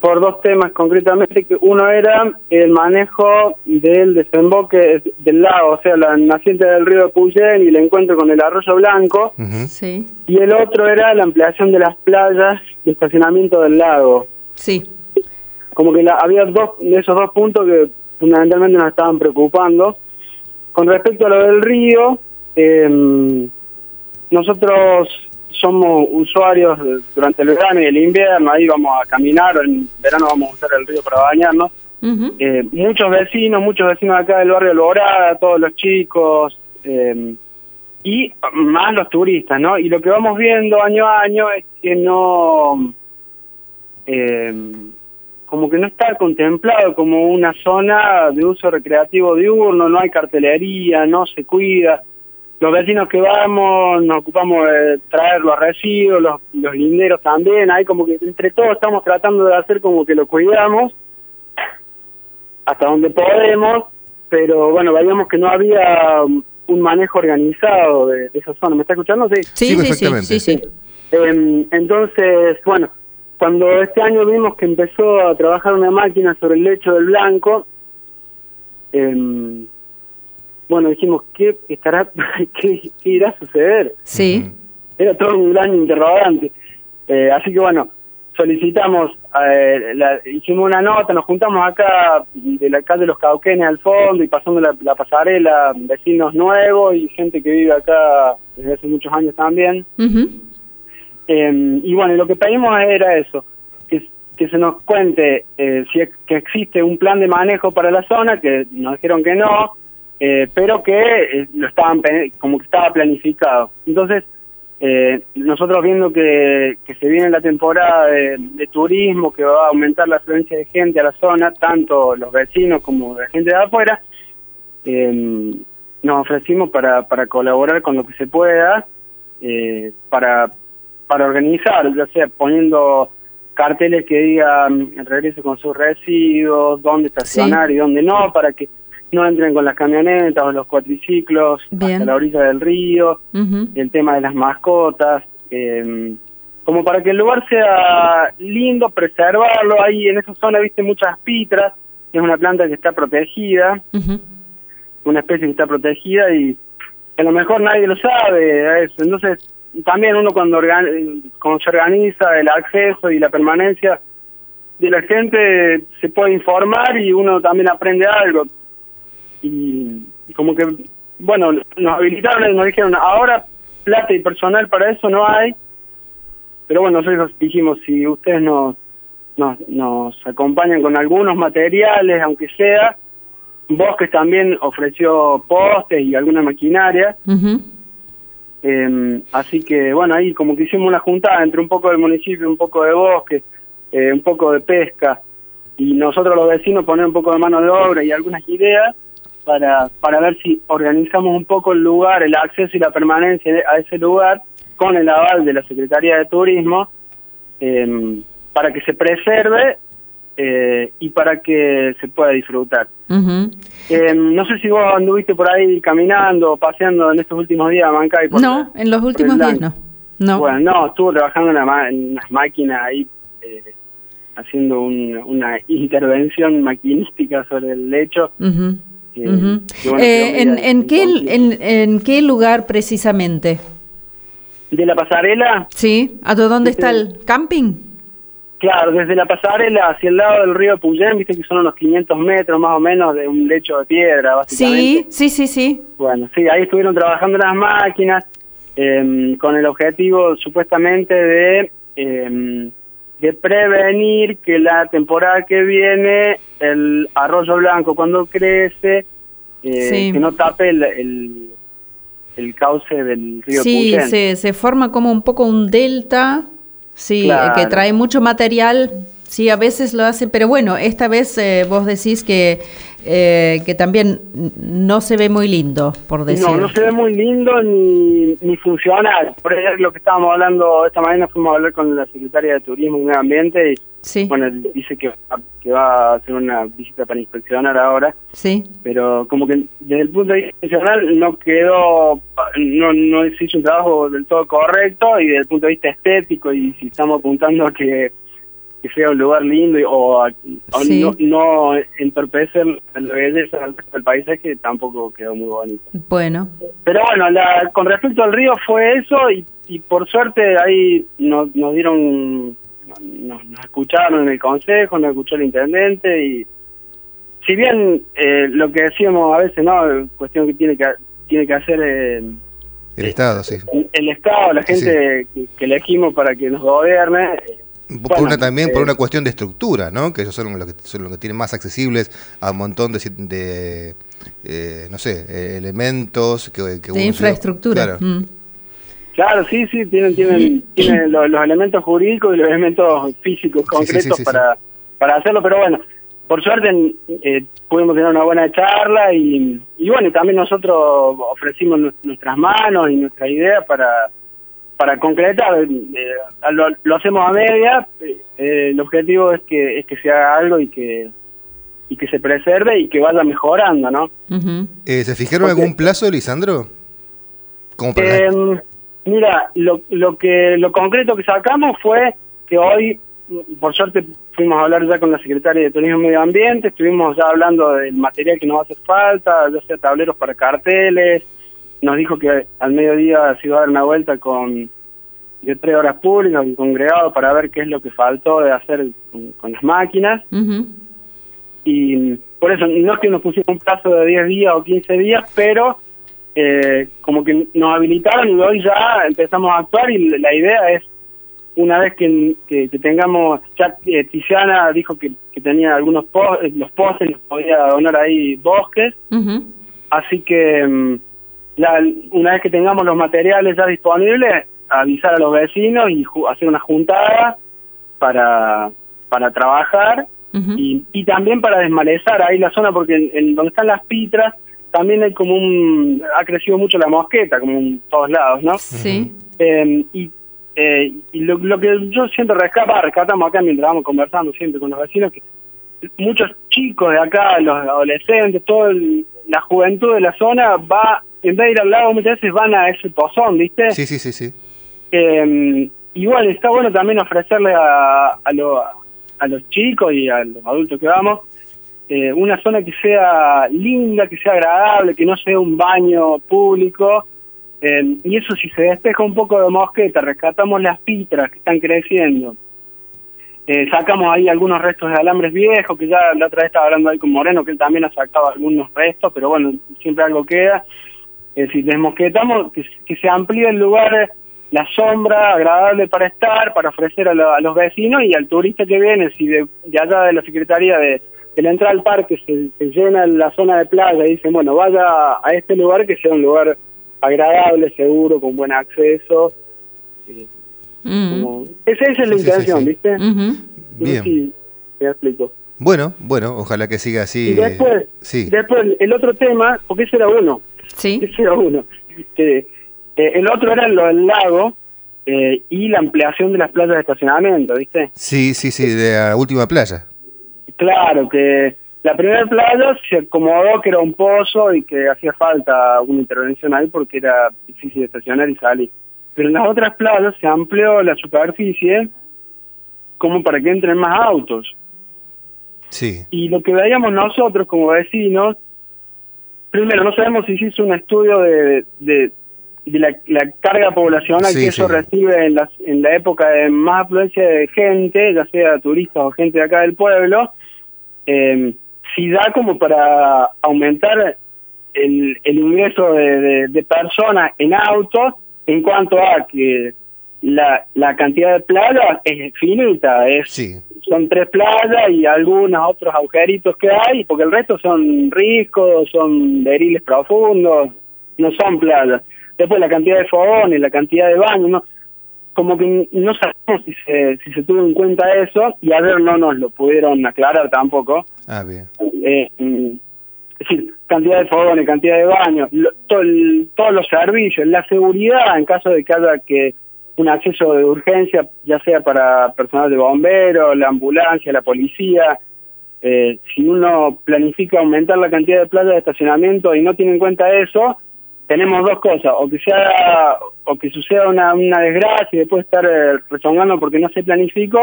por dos temas concretamente, que uno era el manejo del desemboque del lago, o sea, la naciente del río de Puyén y el encuentro con el Arroyo Blanco, Sí. y el otro era la ampliación de las playas de estacionamiento del lago. Sí. Como que había dos de esos dos puntos que fundamentalmente nos estaban preocupando. Con respecto a lo del río, nosotros somos usuarios durante el verano y el invierno, ahí vamos a caminar, en verano vamos a usar el río para bañarnos. Muchos vecinos acá del barrio Alborada, todos los chicos, y más los turistas, ¿no? Y lo que vamos viendo año a año es que no, como que no está contemplado como una zona de uso recreativo diurno, no hay cartelería, no se cuida. Los vecinos que vamos nos ocupamos de traer los residuos, los linderos también, ahí como que entre todos estamos tratando de hacer como que lo cuidamos hasta donde podemos, pero bueno, veíamos que no había un manejo organizado de esa zona. ¿Me está escuchando? Sí, Sí, perfectamente. sí. Entonces, bueno, cuando este año vimos que empezó a trabajar una máquina sobre el lecho del Blanco, bueno, dijimos, ¿qué irá a suceder? Sí. Era todo un gran interrogante. Así que bueno, solicitamos, hicimos una nota, nos juntamos acá de la calle de los Cauquenes al fondo y pasando la pasarela, vecinos nuevos y gente que vive acá desde hace muchos años también. Y bueno, lo que pedimos era eso, que se nos cuente que existe un plan de manejo para la zona, que nos dijeron que no, pero que como que estaba planificado. Entonces, nosotros viendo que se viene la temporada de turismo, que va a aumentar la afluencia de gente a la zona, tanto los vecinos como la gente de afuera, nos ofrecimos para colaborar con lo que se pueda, para organizar, ya sea poniendo carteles que digan regrese con sus residuos, dónde estacionar y dónde no, para que no entren con las camionetas o los cuatriciclos hasta la orilla del río, el tema de las mascotas, como para que el lugar sea lindo, preservarlo. Ahí en esa zona viste muchas pitras, que es una planta que está protegida, una especie que está protegida y a lo mejor nadie lo sabe eso. Entonces también uno cuando se organiza el acceso y la permanencia de la gente se puede informar y uno también aprende algo. Y como que, bueno, nos habilitaron y nos dijeron, ahora plata y personal para eso no hay, pero bueno, nosotros dijimos, si ustedes nos acompañan con algunos materiales, aunque sea, Bosques también ofreció postes y alguna maquinaria, así que bueno, ahí como que hicimos una juntada entre un poco del municipio, un poco de Bosques, un poco de pesca, y nosotros los vecinos poner un poco de mano de obra y algunas ideas, para ver si organizamos un poco el lugar, el acceso y la permanencia a ese lugar con el aval de la Secretaría de Turismo, para que se preserve y para que se pueda disfrutar. No sé si vos anduviste por ahí caminando o paseando en estos últimos días, Mancay. No, en los últimos días no. Bueno, no, estuve trabajando en unas máquinas ahí, haciendo una intervención maquinística sobre el lecho. ¿En qué lugar precisamente? ¿De la pasarela? Sí, ¿a dónde está el camping? Claro, desde la pasarela hacia el lado del río Puyén, viste que son unos 500 metros más o menos de un lecho de piedra, básicamente. Sí. Bueno, sí, ahí estuvieron trabajando las máquinas con el objetivo supuestamente de prevenir que la temporada que viene el Arroyo Blanco cuando crece que no tape el cauce del río Puyén. Sí, se forma como un poco un delta, claro, que trae mucho material. Sí, a veces lo hace, pero bueno, esta vez vos decís que también no se ve muy lindo, por decir. No se ve muy lindo ni funcional. Por eso es lo que estábamos hablando esta mañana, fuimos a hablar con la Secretaria de Turismo y Medio Ambiente y bueno, dice que va a hacer una visita para inspeccionar ahora. Sí. Pero como que desde el punto de vista funcional no se hizo un trabajo del todo correcto, y desde el punto de vista estético, y si estamos apuntando a que sea un lugar lindo o Sí. no entorpecer la belleza del paisaje, tampoco quedó muy bonito. Bueno. Pero bueno, con respecto al río fue eso y por suerte ahí nos dieron, nos escucharon en el consejo, nos escuchó el intendente y si bien lo que decíamos a veces, ¿no? Cuestión que tiene que hacer el Estado, sí. El Estado, la gente que elegimos para que nos gobierne. También por una cuestión de estructura, ¿no? Que ellos son los que tienen más accesibles a un montón de no sé, elementos que de infraestructura. Claro. Claro, sí, tienen los elementos jurídicos y los elementos físicos concretos para hacerlo, pero bueno, por suerte pudimos tener una buena charla y bueno, también nosotros ofrecimos nuestras manos y nuestras ideas para concretar. Lo hacemos a media, el objetivo es que se haga algo y que se preserve y que vaya mejorando, ¿no? ¿Se fijaron algún plazo, Lisandro? ¿Cómo para mira, lo concreto que sacamos fue que hoy, por suerte, fuimos a hablar ya con la secretaria de Turismo y Medio Ambiente, estuvimos ya hablando del material que nos hace falta, ya sea tableros para carteles, nos dijo que al mediodía se iba a dar una vuelta de 3 horas públicas, un congregado para ver qué es lo que faltó de hacer con las máquinas. Y por eso, no es que nos pusimos un plazo de 10 días o 15 días, pero como que nos habilitaron y hoy ya empezamos a actuar y la idea es, una vez que tengamos, ya Tiziana dijo que tenía algunos los postes, nos podía donar ahí bosques, así que una vez que tengamos los materiales ya disponibles, avisar a los vecinos y hacer una juntada para trabajar y también para desmalezar ahí la zona, porque en donde están las pitras también hay como ha crecido mucho la mosqueta, como en todos lados, ¿no? Sí. Y lo que yo siempre rescatamos acá mientras vamos conversando siempre con los vecinos, que muchos chicos de acá, los adolescentes, toda la juventud de la zona va, en vez de ir al lago, muchas veces van a ese pozón, ¿viste? Sí. Y bueno, está bueno también ofrecerle a los chicos y a los adultos que vamos, una zona que sea linda, que sea agradable, que no sea un baño público. Y eso, si se despeja un poco de mosqueta, rescatamos las pitras que están creciendo, sacamos ahí algunos restos de alambres viejos, que ya la otra vez estaba hablando ahí con Moreno, que él también ha sacado algunos restos, pero bueno, siempre algo queda. Si desmosquetamos, que se amplíe el lugar, la sombra agradable para estar, para ofrecer a los vecinos y al turista que viene. Si de allá de la Secretaría de la entrada al parque se llena la zona de playa y dicen, bueno, vaya a este lugar, que sea un lugar agradable, seguro, con buen acceso. Esa es la intención, ¿viste? Bien. Sí, me explico. Bueno, ojalá que siga así. Y después el otro tema, porque ese era uno. Sí. Ese era uno. El otro era lo del lago y la ampliación de las playas de estacionamiento, ¿viste? Sí, de la última playa. Claro, que la primera playa se acomodó que era un pozo y que hacía falta una intervención ahí porque era difícil de estacionar y salir. Pero en las otras playas se amplió la superficie como para que entren más autos. Sí. Y lo que veíamos nosotros como vecinos, primero no sabemos si se hizo un estudio de la carga poblacional que eso recibe en la época de más afluencia de gente, ya sea turistas o gente de acá del pueblo, si da como para aumentar el ingreso de personas en autos, en cuanto a que la cantidad de playas es finita, son 3 playas y algunos otros agujeritos que hay, porque el resto son riscos, son beriles profundos, no son playas. Después la cantidad de fogones, la cantidad de baños, ¿no? Como que no sabemos si se tuvo en cuenta eso, y ayer no nos lo pudieron aclarar tampoco. Ah, bien. Es decir, cantidad de fogones, cantidad de baños, todos los servicios, la seguridad en caso de que haya un acceso de urgencia, ya sea para personal de bomberos, la ambulancia, la policía. Si uno planifica aumentar la cantidad de plazas de estacionamiento y no tiene en cuenta eso, tenemos dos cosas: o que suceda una desgracia y después estar rezongando porque no se planificó,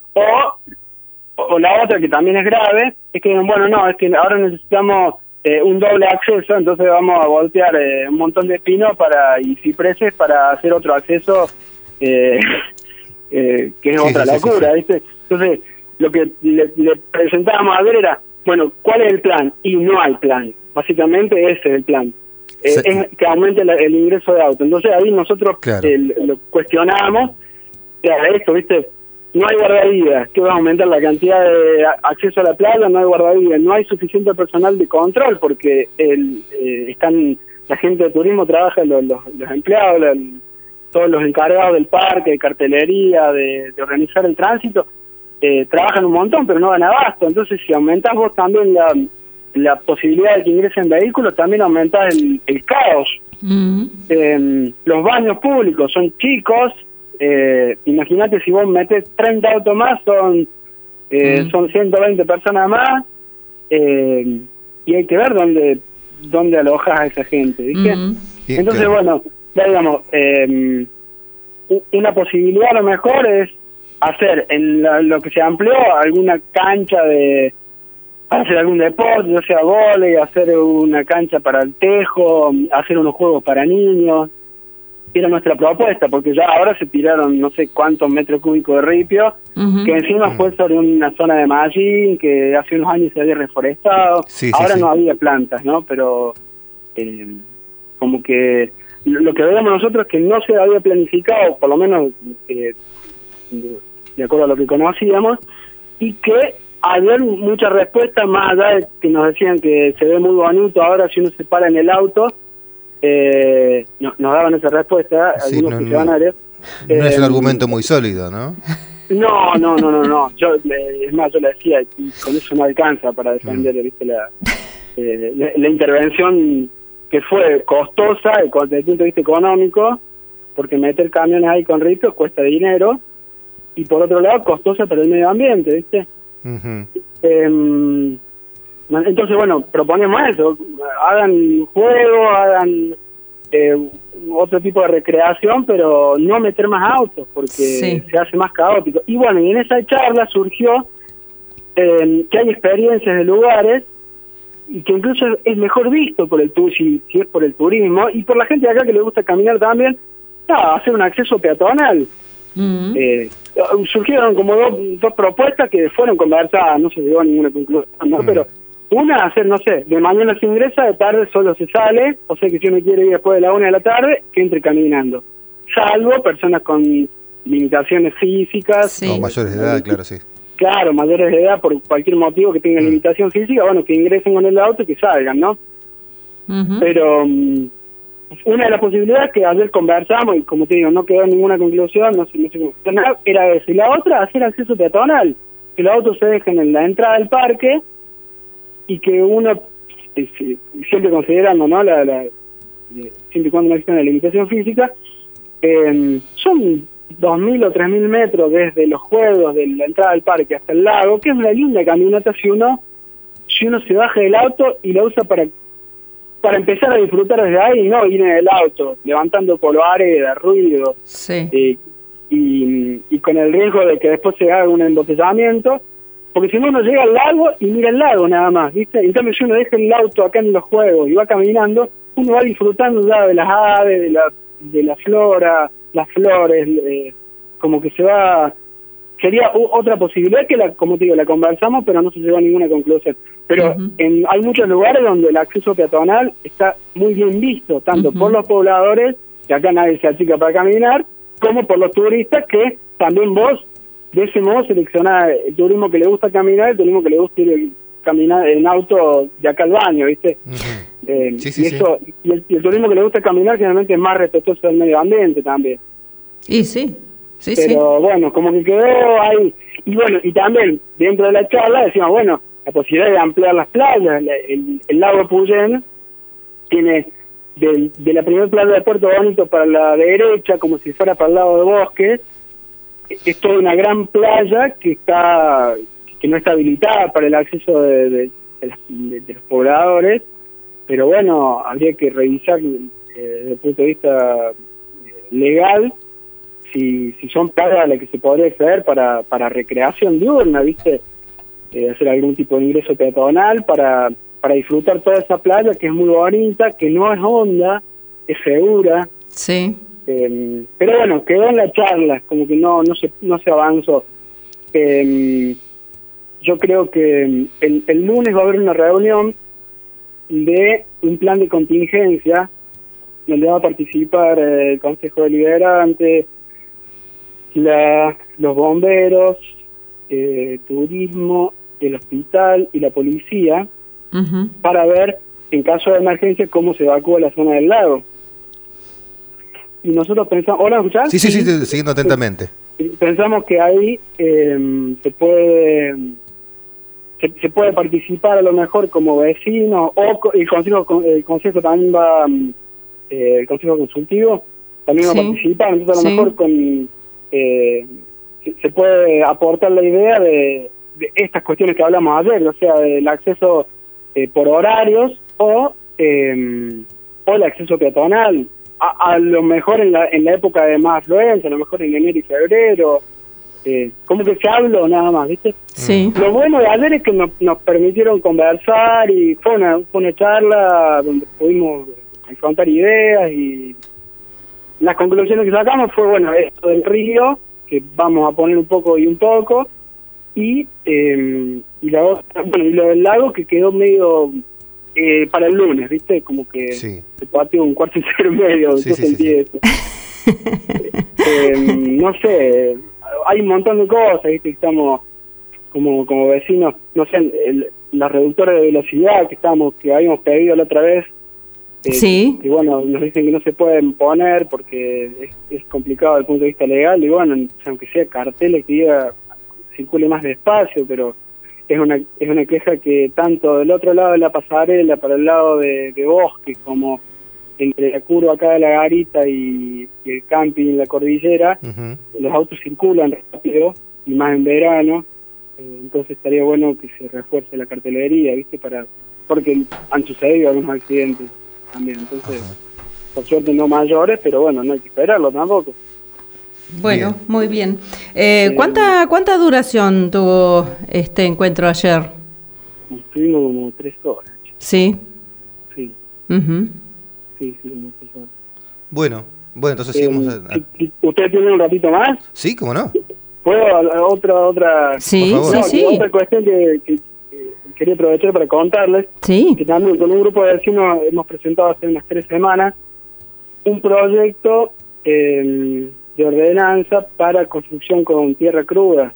O la otra, que también es grave, es que, bueno, no, es que ahora necesitamos un doble acceso, entonces vamos a voltear un montón de pinos y cipreses para hacer otro acceso, que es otra locura, ¿viste? Entonces, lo que le presentábamos a ver era, bueno, ¿cuál es el plan? Y no hay plan. Básicamente ese es el plan. Es que aumente el ingreso de auto. Entonces ahí nosotros lo cuestionábamos, esto, ¿viste? No hay guardavidas, que va a aumentar la cantidad de acceso a la playa, no hay guardavidas, no hay suficiente personal de control, porque la gente de turismo trabaja, los empleados, todos los encargados del parque, de cartelería, de organizar el tránsito, trabajan un montón, pero no dan abasto. Entonces, si aumentas vos también la posibilidad de que ingresen vehículos, también aumentas el caos. Los baños públicos son chicos. Imagínate si vos metes 30 autos más, son 120 personas más, y hay que ver dónde alojas a esa gente, ¿viste? Entonces, bueno, ya digamos, una posibilidad a lo mejor es hacer en lo que se amplió alguna cancha para hacer algún deporte, ya sea vóley, hacer una cancha para el tejo, hacer unos juegos para niños. Era nuestra propuesta, porque ya ahora se tiraron no sé cuántos metros cúbicos de ripio, que encima fue sobre una zona de Mallín, que hace unos años se había reforestado. Ahora no había plantas, ¿no? Pero como que lo que veíamos nosotros es que no se había planificado, por lo menos de acuerdo a lo que conocíamos, y que había muchas respuestas más allá de que nos decían que se ve muy bonito ahora si uno se para en el auto. Nos daban esa respuesta, algunos funcionarios. No es un argumento muy sólido, ¿no? No. Es más, yo le decía, y con eso no alcanza para defender, ¿viste? La intervención que fue costosa desde el punto de vista económico, porque meter camiones ahí con ripios cuesta dinero, y por otro lado costosa para el medio ambiente, ¿viste? Entonces, bueno, proponemos eso, hagan juegos, hagan otro tipo de recreación, pero no meter más autos, porque se hace más caótico. Y bueno, y en esa charla surgió que hay experiencias de lugares y que incluso es mejor visto por el si es por el turismo y por la gente de acá que le gusta caminar también, hacer un acceso peatonal. Surgieron como dos propuestas que fueron conversadas, no se llegó a ninguna conclusión, ¿no? Pero una, hacer, no sé, de mañana se ingresa, de tarde solo se sale, o sea que si uno quiere ir después de la 1 de la tarde, que entre caminando. Salvo personas con limitaciones físicas. O mayores de edad, claro, sí. Claro, mayores de edad por cualquier motivo que tengan limitación física, bueno, que ingresen con el auto y que salgan, ¿no? Pero una de las posibilidades que ayer conversamos, y como te digo, no quedó ninguna conclusión, no sé nada, era eso. Y la otra, hacer acceso peatonal, que los autos se dejen en la entrada del parque, y que uno, siempre considerando, ¿no? Siempre y cuando no exista una limitación física, son 2.000 o 3.000 metros desde los juegos de la entrada del parque hasta el lago, que es una linda caminata si uno se baja del auto y la usa para empezar a disfrutar desde ahí, no ir en el auto, levantando polvares de ruido, y con el riesgo de que después se haga un embotellamiento. Porque si no, uno llega al lago y mira el lago nada más, ¿viste? En cambio, si uno deja el auto acá en los juegos y va caminando, uno va disfrutando ya de las aves, de la flora, las flores, como que se va... Sería otra posibilidad que, como te digo, la conversamos, pero no se llegó a ninguna conclusión. Pero hay muchos lugares donde el acceso peatonal está muy bien visto, tanto por los pobladores, que acá nadie se achica para caminar, como por los turistas, que también vos... De ese modo seleccionar el turismo que le gusta caminar, el turismo que le gusta ir caminar en auto de acá al baño, ¿viste? Y el turismo que le gusta caminar generalmente es más respetuoso del medio ambiente también. Pero bueno, como que quedó ahí. Y bueno, y también dentro de la charla decíamos, bueno, la posibilidad de ampliar las playas. El lago Puyén tiene de la primera playa de Puerto Bonito para la derecha, como si fuera para el lado de Bosques, es toda una gran playa que no está habilitada para el acceso de los pobladores, pero bueno, habría que revisar desde el punto de vista legal si son playas a las que se podría acceder para recreación diurna, ¿viste? Hacer algún tipo de ingreso peatonal para disfrutar toda esa playa que es muy bonita, que no es honda, es segura. Sí. Pero bueno, quedó en la charla, como que no se avanzó. Yo creo que el lunes va a haber una reunión de un plan de contingencia donde va a participar el Consejo Deliberante, los bomberos, turismo, el hospital y la policía, para ver, en caso de emergencia, cómo se evacúa la zona del lago. Y nosotros pensamos... ¿Hola, escuchás? Sí, siguiendo atentamente. Pensamos que ahí se puede participar a lo mejor como vecino, o el consejo también va, el consejo consultivo también va a participar, entonces a lo mejor se puede aportar la idea de estas cuestiones que hablamos ayer, o sea, del acceso por horarios o el acceso peatonal, a lo mejor en la época de más afluencia, a lo mejor en enero y febrero, como que se habló nada más, ¿viste? Sí. Lo bueno de ayer es que nos permitieron conversar y fue una charla donde pudimos confrontar ideas, y las conclusiones que sacamos fue, bueno, esto del río, que vamos a poner un poco y un poco, y la otra, bueno, y lo del lago, que quedó medio para el lunes, ¿viste? Como que se pateó un cuarto y cero medio, yo sentí eso. No sé, hay un montón de cosas, ¿viste? Estamos como vecinos, no sé, la reductora de velocidad que habíamos pedido la otra vez, que bueno, nos dicen que no se pueden poner porque es complicado desde el punto de vista legal, y bueno, aunque sea carteles que diga circule más despacio, pero es una queja que tanto del otro lado de la pasarela, para el lado de Bosque, como entre la curva acá de la Garita y el camping y la cordillera, los autos circulan rápido, y más en verano, entonces estaría bueno que se refuerce la cartelería, ¿viste? Porque han sucedido algunos accidentes también, entonces, por suerte no mayores, pero bueno, no hay que esperarlo tampoco. Bueno, bien. Muy bien. ¿Cuánta duración tuvo este encuentro ayer? Estuvimos como 3 horas. ¿Sí? Sí. Sí, como 3 horas. Bueno, entonces seguimos... ¿Usted tiene un ratito más? Sí, ¿cómo no? ¿Puedo otra? Sí, otra cuestión que quería aprovechar para contarles, que también con un grupo de vecinos hemos presentado hace unas 3 semanas un proyecto de ordenanza para construcción con tierra cruda,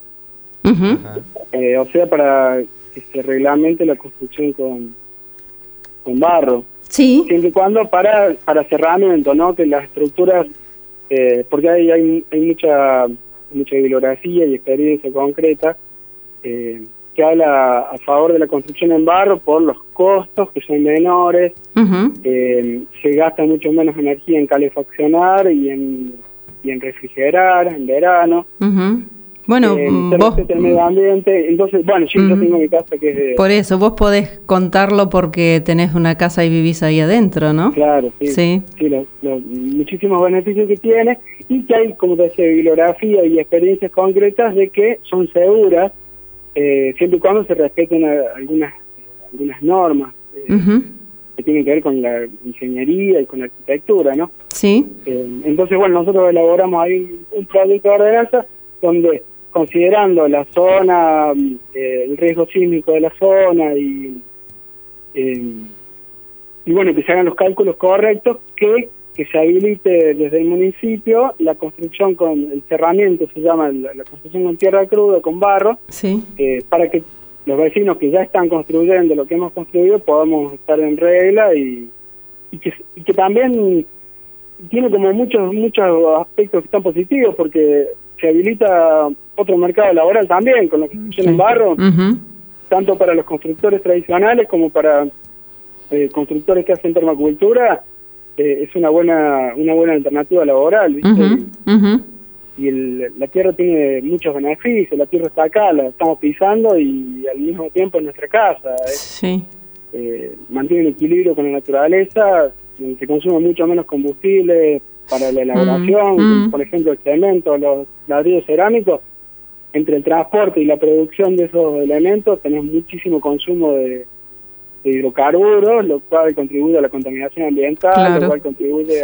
o sea, para que se reglamente la construcción con barro, siempre y cuando para cerramiento, ¿no? Que las estructuras, porque hay mucha bibliografía y experiencia concreta que habla a favor de la construcción en barro por los costos que son menores, se gasta mucho menos energía en calefaccionar y en refrigerar en verano. Bueno, vos... el medio ambiente. Entonces, bueno, yo tengo mi casa que es de... Por eso, vos podés contarlo porque tenés una casa y vivís ahí adentro, ¿no? Claro, sí. Los muchísimos beneficios que tiene, y que hay, como te decía, bibliografía y experiencias concretas de que son seguras, siempre y cuando se respeten algunas normas que tienen que ver con la ingeniería y con la arquitectura, ¿no? Sí. Entonces, bueno, nosotros elaboramos ahí un proyecto de ordenanza donde, considerando la zona, el riesgo sísmico de la zona y bueno, que se hagan los cálculos correctos, que se habilite desde el municipio la construcción con el cerramiento, se llama la construcción con tierra cruda, con barro, para que los vecinos que ya están construyendo lo que hemos construido podamos estar en regla, y que también tiene como muchos aspectos que están positivos, porque se habilita otro mercado laboral también con la construcción en barro, tanto para los constructores tradicionales como para constructores que hacen permacultura. Es una buena alternativa laboral, ¿viste? Y la tierra tiene muchos beneficios, la tierra está acá, la estamos pisando y al mismo tiempo en nuestra casa. Mantiene un equilibrio con la naturaleza, se consume mucho menos combustible para la elaboración, por ejemplo, el cemento, los ladrillos cerámicos. Entre el transporte y la producción de esos elementos tenés muchísimo consumo de hidrocarburos, lo cual contribuye a la contaminación ambiental, lo cual contribuye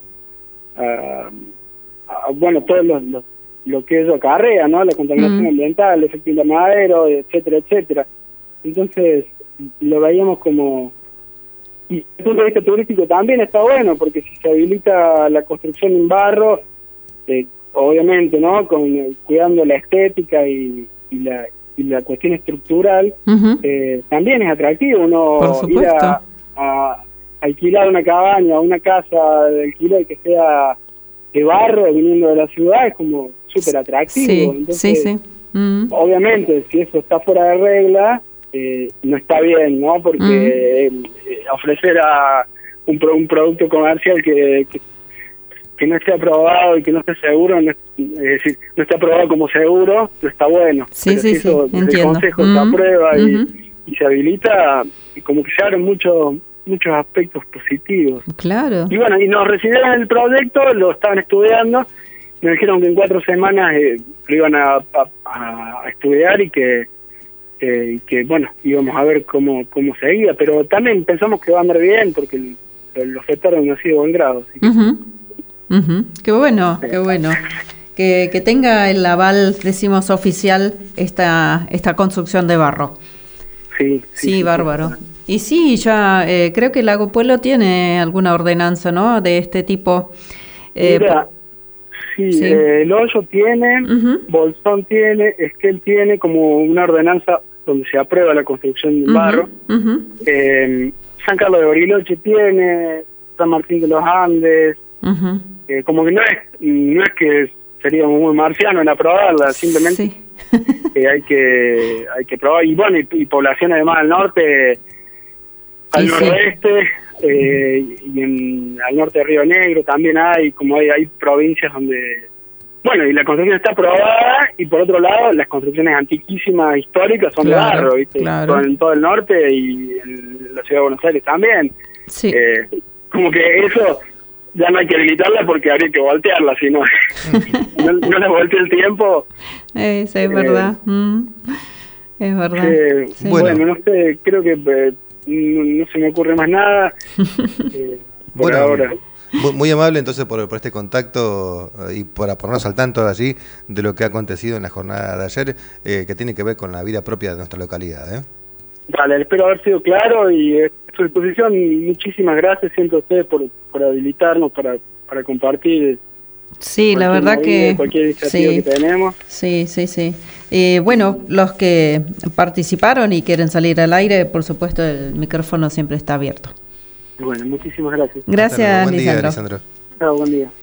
a bueno, todo lo que eso acarrea, ¿no? La contaminación ambiental, el efecto invernadero, etcétera, etcétera. Entonces, lo veíamos como... Y desde el punto de vista turístico también está bueno, porque si se habilita la construcción en barro, obviamente, ¿no? Cuidando la estética y la cuestión estructural, también es atractivo uno ir a alquilar una cabaña o una casa de alquiler que sea de barro viniendo de la ciudad, es como súper atractivo. Entonces, obviamente, si eso está fuera de regla, no está bien, ¿no? Porque ofrecer a un producto comercial que no esté aprobado y que no esté seguro, es decir, no está aprobado como seguro, no está bueno. Pero si eso desde el Consejo se aprueba y se habilita, y como que se abren muchos aspectos positivos. Claro. Y bueno, y nos recibieron el proyecto, lo estaban estudiando, me dijeron que en 4 semanas lo iban a estudiar y que bueno, íbamos a ver cómo seguía, pero también pensamos que va a andar bien porque el ofertaron ha sido buen grado. Así que... Qué bueno, qué bueno. Que tenga el aval, decimos, oficial esta construcción de barro. Sí, bárbaro. Sí. Y sí, ya creo que Lago Puelo tiene alguna ordenanza, ¿no? De este tipo. Mira, sí. El Hoyo tiene, Bolsón tiene, Esquel tiene como una ordenanza donde se aprueba la construcción de barro. San Carlos de Bariloche tiene, San Martín de los Andes. Como que no es que seríamos muy marcianos en aprobarla, simplemente hay que probar. Y bueno, y poblaciones además al norte, al noroeste, y al norte de Río Negro también hay provincias donde... Bueno, y la construcción está aprobada, y por otro lado, las construcciones antiquísimas, históricas, son de barro, ¿viste? En todo el norte y en la ciudad de Buenos Aires también. Sí. Como que eso... ya no hay que habilitarla porque habría que voltearla, si no la voltea el tiempo. Sí, es verdad. Es verdad. Bueno, no sé, creo que no se me ocurre más nada por ahora. Muy amable entonces por este contacto y por ponernos al tanto allí de lo que ha acontecido en la jornada de ayer, que tiene que ver con la vida propia de nuestra localidad. Vale, espero haber sido claro y a su disposición. Muchísimas gracias siempre a ustedes por habilitarnos para compartir. Sí, la verdad que cualquier iniciativa que tenemos. Sí. Bueno, los que participaron y quieren salir al aire, por supuesto, el micrófono siempre está abierto. Bueno, muchísimas gracias. Gracias, Buen día, Lisandro. Chao, buen día.